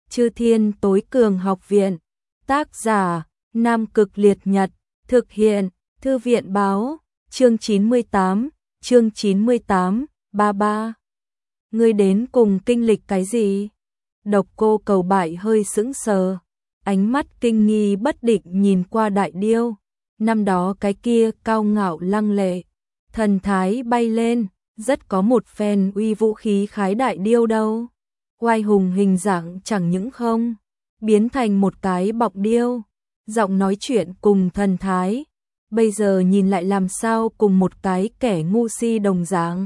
Chư Thiên Tối Cường Học Viện. Tác giả: Nam Cực Liệt Nhật. Thực hiện: Thư viện báo. Chương 98, 33. Ngươi đến cùng kinh lịch cái gì? Độc Cô Cầu Bại hơi sững sờ, ánh mắt kinh nghi bất định nhìn qua Đại Điêu. Năm đó cái kia cao ngạo lăng lệ, thần thái bay lên, rất có một phen uy vũ khí khái Đại Điêu đâu. Oai hùng hình dạng chẳng những không biến thành một cái bọc điêu, giọng nói chuyện cùng thần thái, bây giờ nhìn lại làm sao cùng một cái kẻ ngu si đồng dạng.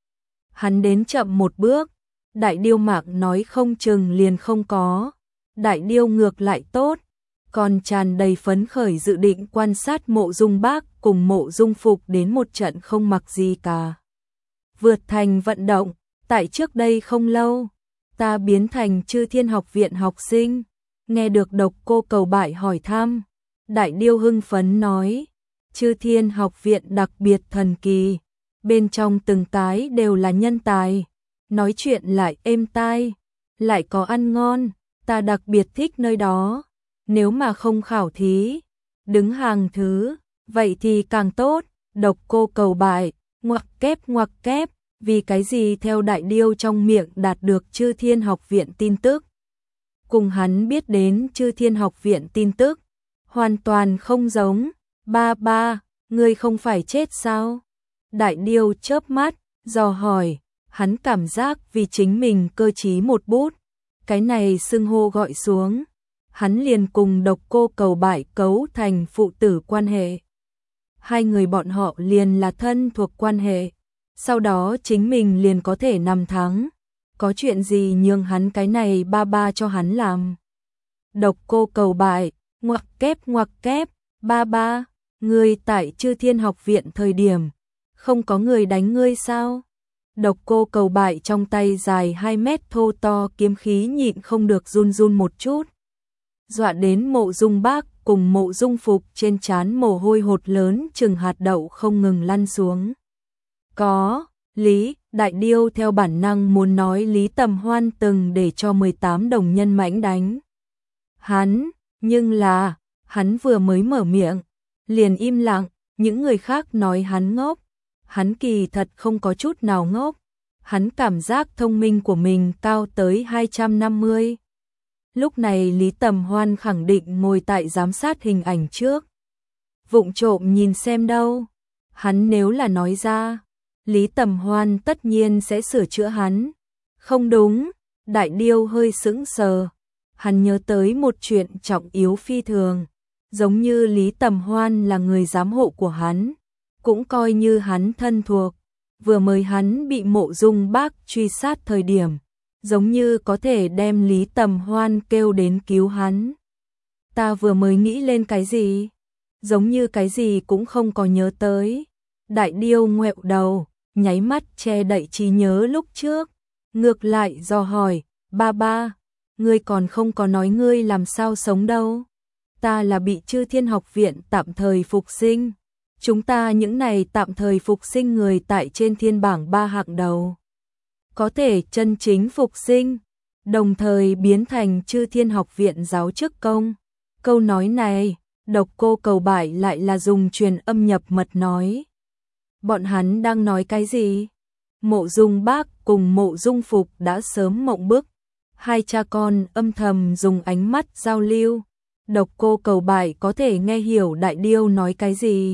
Hắn đến chậm một bước, Đại Điêu mạng nói không chừng liền không có. Đại Điêu ngược lại tốt, còn tràn đầy phấn khởi dự định quan sát Mộ Dung Bác cùng Mộ Dung Phục đến một trận không mặc gì cả. Vượt thành vận động, tại trước đây không lâu, ta biến thành Chư Thiên Học Viện học sinh. Nghe được Độc Cô Cầu Bại hỏi thăm, Đại Điêu hưng phấn nói, Chư Thiên Học Viện đặc biệt thần kỳ, bên trong từng cái đều là nhân tài, nói chuyện lại êm tai, lại có ăn ngon, ta đặc biệt thích nơi đó. Nếu mà không khảo thí, đứng hàng thứ, vậy thì càng tốt. Độc Cô Cầu Bại, ngoặc kép, vì cái gì theo Đại Điêu trong miệng đạt được Chư Thiên Học Viện tin tức, cùng hắn biết đến Chư Thiên Học Viện tin tức hoàn toàn không giống. Ba, ngươi không phải chết sao? Đại Điêu chớp mắt, dò hỏi, hắn cảm giác vì chính mình cơ trí một bút, cái này xưng hô gọi xuống, hắn liền cùng Độc Cô Cầu Bại cấu thành phụ tử quan hệ. Hai người bọn họ liền là thân thuộc quan hệ, sau đó chính mình liền có thể nằm thắng, có chuyện gì nhường hắn cái này ba cho hắn làm. Độc Cô Cầu Bại, ngoặc kép, ba, ngươi tại Chư Thiên Học Viện thời điểm, không có người đánh ngươi sao? Độc Cô Cầu Bại trong tay dài 2 mét thô to kiếm khí nhịn không được run một chút, dọa đến Mộ Dung Bác cùng Mộ Dung Phục trên trán mồ hôi hột lớn chừng hạt đậu không ngừng lăn xuống. Có lý. Đại Điêu theo bản năng muốn nói Lý Tầm Hoan từng để cho 18 đồng nhân mãnh đánh hắn, nhưng là, hắn vừa mới mở miệng, liền im lặng. Những người khác nói hắn ngốc, hắn kỳ thật không có chút nào ngốc, hắn cảm giác thông minh của mình cao tới 250. Lúc này Lý Tầm Hoan khẳng định ngồi tại giám sát hình ảnh trước, vụng trộm nhìn xem đâu. Hắn nếu là nói ra, Lý Tầm Hoan tất nhiên sẽ sửa chữa hắn. Không đúng. Đại Điêu hơi sững sờ, hắn nhớ tới một chuyện trọng yếu phi thường, giống như Lý Tầm Hoan là người giám hộ của hắn, cũng coi như hắn thân thuộc. Vừa mới hắn bị Mộ Dung Bác truy sát thời điểm, giống như có thể đem Lý Tầm Hoan kêu đến cứu hắn. Ta vừa mới nghĩ lên cái gì? Giống như cái gì cũng không có nhớ tới. Đại Điêu ngoẹo đầu, nháy mắt che đậy trí nhớ lúc trước, ngược lại dò hỏi, ba, ngươi còn không có nói ngươi làm sao sống đâu. Ta là bị Chư Thiên Học Viện tạm thời phục sinh. Chúng ta những này tạm thời phục sinh người tại trên thiên bảng 3 hạng đầu, có thể chân chính phục sinh, đồng thời biến thành Chư Thiên Học Viện giáo chức công. Câu nói này, Độc Cô Cầu Bại lại là dùng truyền âm nhập mật nói. Bọn hắn đang nói cái gì? Mộ Dung Bác cùng Mộ Dung Phục đã sớm mộng bức, hai cha con âm thầm dùng ánh mắt giao lưu. Độc Cô Cầu Bại có thể nghe hiểu Đại Điêu nói cái gì,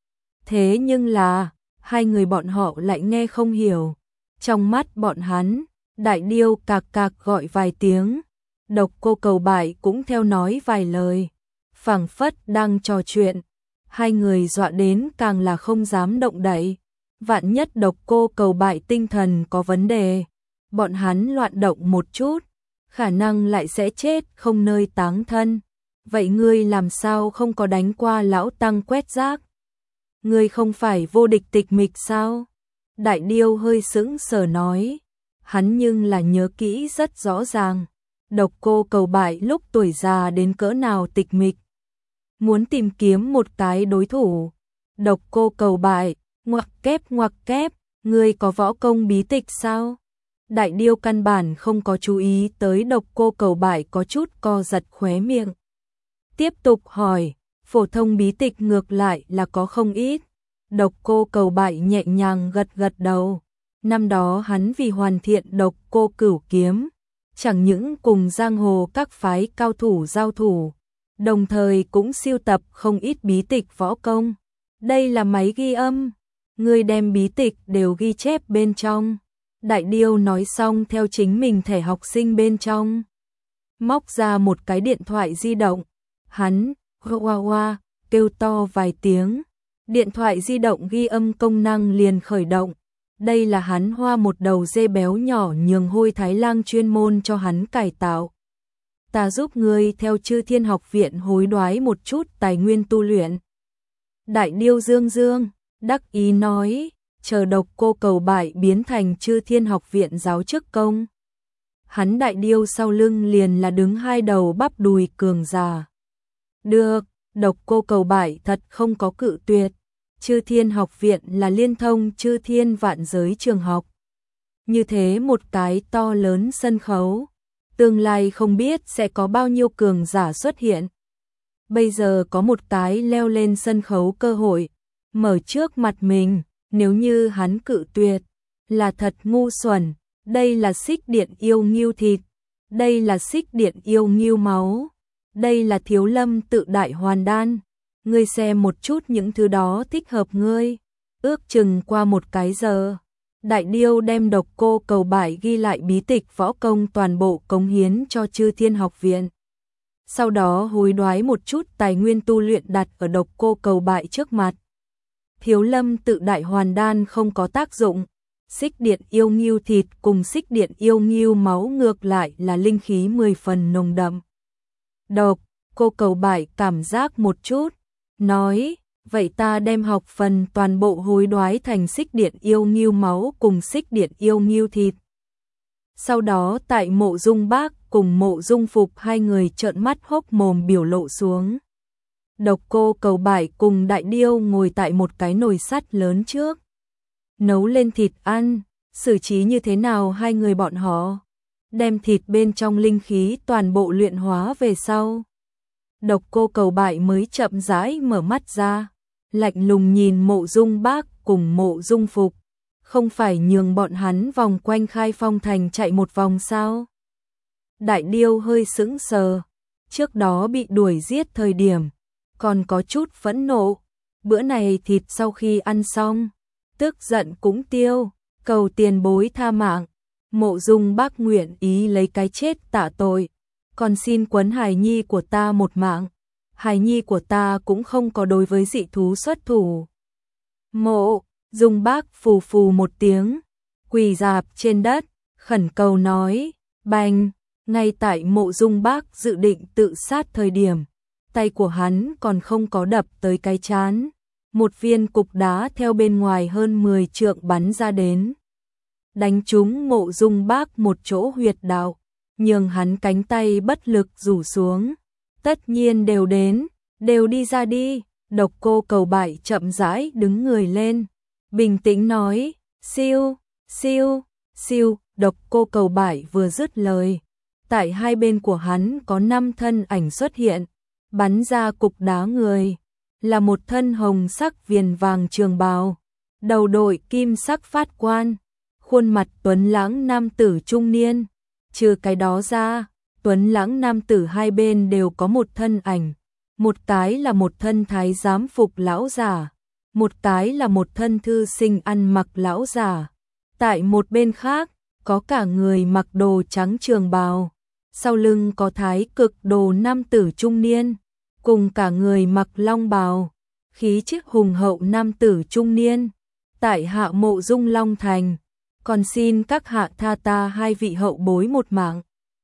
thế nhưng là hai người bọn họ lại nghe không hiểu. Trong mắt bọn hắn, Đại Điêu cạc gọi vài tiếng, Độc Cô Cầu Bại cũng theo nói vài lời, phảng phất đang trò chuyện. Hai người dọa đến càng là không dám động đậy, vạn nhất Độc Cô Cầu Bại tinh thần có vấn đề, bọn hắn loạn động một chút, khả năng lại sẽ chết không nơi táng thân. Vậy ngươi làm sao không có đánh qua lão tăng quét rác? Ngươi không phải vô địch tịch mịch sao? Đại Điêu hơi sững sờ nói, hắn nhưng là nhớ kỹ rất rõ ràng, Độc Cô Cầu Bại lúc tuổi già đến cỡ nào tịch mịch, muốn tìm kiếm một cái đối thủ. Độc Cô Cầu Bại, ngoặc kép, ngươi có võ công bí tịch sao? Đại Điêu căn bản không có chú ý tới Độc Cô Cầu Bại có chút co giật khóe miệng. Tiếp tục hỏi, phổ thông bí tịch ngược lại là có không ít. Độc Cô Cầu Bại nhẹ nhàng gật gật đầu. Năm đó hắn vì hoàn thiện Độc Cô Cửu Kiếm, chẳng những cùng giang hồ các phái cao thủ giao thủ, đồng thời cũng sưu tập không ít bí tịch võ công. Đây là máy ghi âm, người đem bí tịch đều ghi chép bên trong. Đại Điêu nói xong theo chính mình thẻ học sinh bên trong, móc ra một cái điện thoại di động. Hắn hoa kêu to vài tiếng, điện thoại di động ghi âm công năng liền khởi động. Đây là hắn hoa một đầu dê béo nhỏ nhường Hôi Thái Lang chuyên môn cho hắn cải tạo. Ta giúp ngươi theo Chư Thiên Học Viện hối đoái một chút tài nguyên tu luyện. Đại Điêu dương dương, đắc ý nói, chờ Độc Cô Cầu Bại biến thành Chư Thiên Học Viện giáo chức công. Hắn Đại Điêu sau lưng liền là đứng hai đầu bắp đùi cường già. Được, Độc Cô Cầu Bại thật không có cự tuyệt. Chư Thiên Học Viện là liên thông chư thiên vạn giới trường học. Như thế một cái to lớn sân khấu, tương lai không biết sẽ có bao nhiêu cường giả xuất hiện. Bây giờ có một cái leo lên sân khấu cơ hội, mở trước mặt mình, nếu như hắn cự tuyệt, là thật ngu xuẩn. Đây là xích điện yêu ngưu thịt, đây là xích điện yêu ngưu máu, đây là Thiếu Lâm tự đại hoàn đan. Ngươi xem một chút những thứ đó thích hợp ngươi. Ước chừng qua một cái giờ, Đại Điêu đem Độc Cô Cầu Bại ghi lại bí tịch võ công toàn bộ cống hiến cho Chư Thiên Học Viện. Sau đó hối đoái một chút tài nguyên tu luyện đặt ở Độc Cô Cầu Bại trước mặt. Thiếu Lâm tự đại hoàn đan không có tác dụng, xích điện yêu ngưu thịt cùng xích điện yêu ngưu máu ngược lại là linh khí 10 phần nồng đậm. Độc Cô Cầu Bại cảm giác một chút, nói, vậy ta đem học phần toàn bộ hối đoái thành xích điện yêu ngưu máu cùng xích điện yêu ngưu thịt. Sau đó tại Mộ Dung Bác cùng Mộ Dung Phục hai người trợn mắt hốc mồm biểu lộ xuống. Độc Cô Cầu Bại cùng Đại Điêu ngồi tại một cái nồi sắt lớn trước, nấu lên thịt ăn. Xử trí như thế nào hai người bọn họ? Đem thịt bên trong linh khí toàn bộ luyện hóa về sau. Độc Cô Cầu Bại mới chậm rãi mở mắt ra, lạnh lùng nhìn Mộ Dung Bác cùng Mộ Dung Phục, không phải nhường bọn hắn vòng quanh Khai Phong thành chạy một vòng sao? Đại Điêu hơi sững sờ, trước đó bị đuổi giết thời điểm, còn có chút phẫn nộ, bữa này thịt sau khi ăn xong, tức giận cũng tiêu, cầu tiền bối tha mạng. Mộ Dung Bác nguyện ý lấy cái chết tạ tội, còn xin quấn hài nhi của ta một mạng. Hài nhi của ta cũng không có đối với dị thú xuất thủ. Mộ Dung Bác phù phù một tiếng, quỳ rạp trên đất, khẩn cầu nói, bành. Ngay tại Mộ Dung Bác dự định tự sát thời điểm, tay của hắn còn không có đập tới cái trán, một viên cục đá theo bên ngoài hơn 10 trượng bắn ra đến, đánh trúng Mộ Dung Bác một chỗ huyệt đạo, nhường hắn cánh tay bất lực rủ xuống. Tất nhiên đều đến, đều đi ra đi. Độc Cô Cầu Bại chậm rãi đứng người lên, bình tĩnh nói, siêu, siêu, siêu. Độc Cô Cầu Bại vừa dứt lời, tại hai bên của hắn có 5 thân ảnh xuất hiện, bắn ra cục đá người, là một thân hồng sắc viền vàng trường bào, đầu đội kim sắc phát quan, khuôn mặt tuấn lãng nam tử trung niên. Trừ cái đó ra, tuấn lãng nam tử hai bên đều có một thân ảnh, một cái là một thân thái giám phục lão giả, một cái là một thân thư sinh ăn mặc lão giả. Tại một bên khác, có cả người mặc đồ trắng trường bào, sau lưng có thái cực đồ nam tử trung niên, cùng cả người mặc long bào, khí chất hùng hậu nam tử trung niên. Tại hạ Mộ Dung Long Thành, còn xin các hạ tha ta hai vị hậu bối một mạng.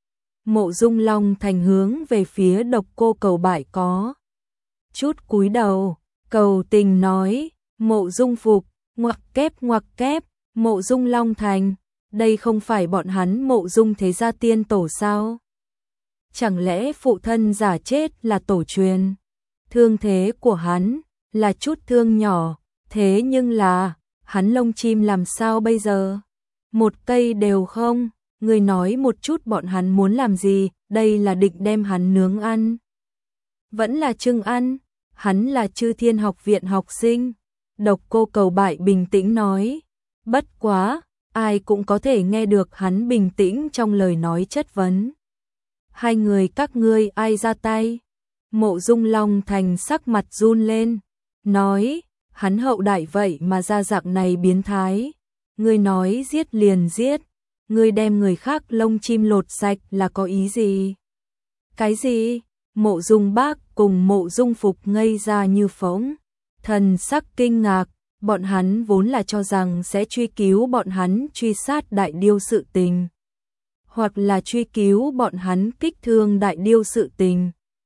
Mộ Dung Long Thành hướng về phía Độc Cô Cầu Bại có chút cúi đầu, cầu tình nói, Mộ Dung Phục, ngoặc kép, Mộ Dung Long Thành, đây không phải bọn hắn Mộ Dung thế gia tiên tổ sao? Chẳng lẽ phụ thân giả chết là tổ truyền? Thương thế của hắn là chút thương nhỏ, thế nhưng là hắn lông chim làm sao bây giờ? Một cây đều không, ngươi nói một chút bọn hắn muốn làm gì, đây là định đem hắn nướng ăn. Vẫn là trưng ăn, hắn là Chư Thiên học viện học sinh. Độc Cô Cầu Bại bình tĩnh nói, bất quá, ai cũng có thể nghe được hắn bình tĩnh trong lời nói chất vấn. Hai người các ngươi ai ra tay? Mộ Dung Long Thành sắc mặt run lên, nói, hắn hậu đại vậy mà ra dạng này biến thái. Ngươi nói giết liền giết, ngươi đem người khác lông chim lột sạch là có ý gì? Cái gì? Mộ Dung Bác cùng Mộ Dung Phục ngây ra như phỗng, thần sắc kinh ngạc, bọn hắn vốn là cho rằng sẽ truy cứu bọn hắn truy sát Đại Điêu sự tình, hoặc là truy cứu bọn hắn kích thương Đại Điêu sự tình.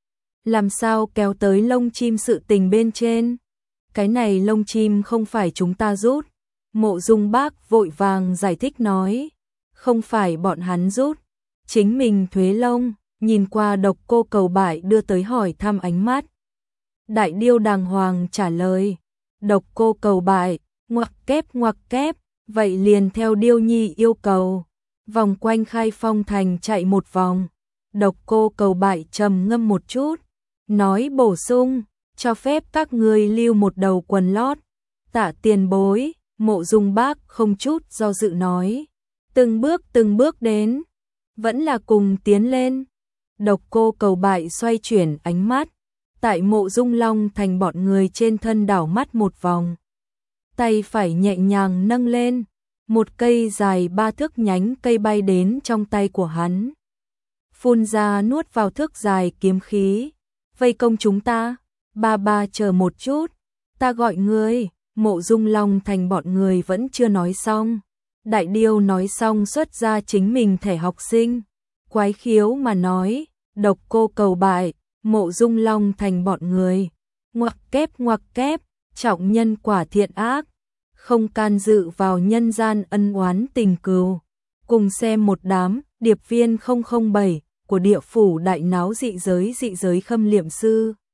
Làm sao kéo tới lông chim sự tình bên trên? Cái này lông chim không phải chúng ta rút. Mộ Dung Bác vội vàng giải thích nói, không phải bọn hắn rút, chính mình thuế lông. Nhìn qua Độc Cô Cầu Bại đưa tới hỏi thăm ánh mắt. Đại Điêu đàng hoàng trả lời, Độc Cô Cầu Bại, ngoặc kép, vậy liền theo Điêu Nhi yêu cầu, vòng quanh Khai Phong thành chạy một vòng. Độc Cô Cầu Bại trầm ngâm một chút, nói bổ sung, cho phép các ngươi lưu một đầu quần lót. Tạ tiền bối, Mộ Dung Bác không chút do dự nói, từng bước đến, vẫn là cùng tiến lên. Độc Cô Cầu Bại xoay chuyển ánh mắt, tại Mộ Dung Long Thành bọn người trên thân đảo mắt một vòng. Tay phải nhẹ nhàng nâng lên, một cây dài 3 thước nhánh cây bay đến trong tay của hắn. Phun ra nuốt vào thước dài kiếm khí, vây công chúng ta, ba chờ một chút, ta gọi ngươi. Mộ Dung Long Thành bọn người vẫn chưa nói xong. Đại Điêu nói xong xuất ra chính mình thẻ học sinh. Quái khiếu mà nói, Độc Cô Cầu Bại, Mộ Dung Long Thành bọn người. Ngoặc kép, trọng nhân quả thiện ác. Không can dự vào nhân gian ân oán tình cừu. Cùng xem một đám, điệp viên 007 của địa phủ đại náo dị giới khâm liệm sư.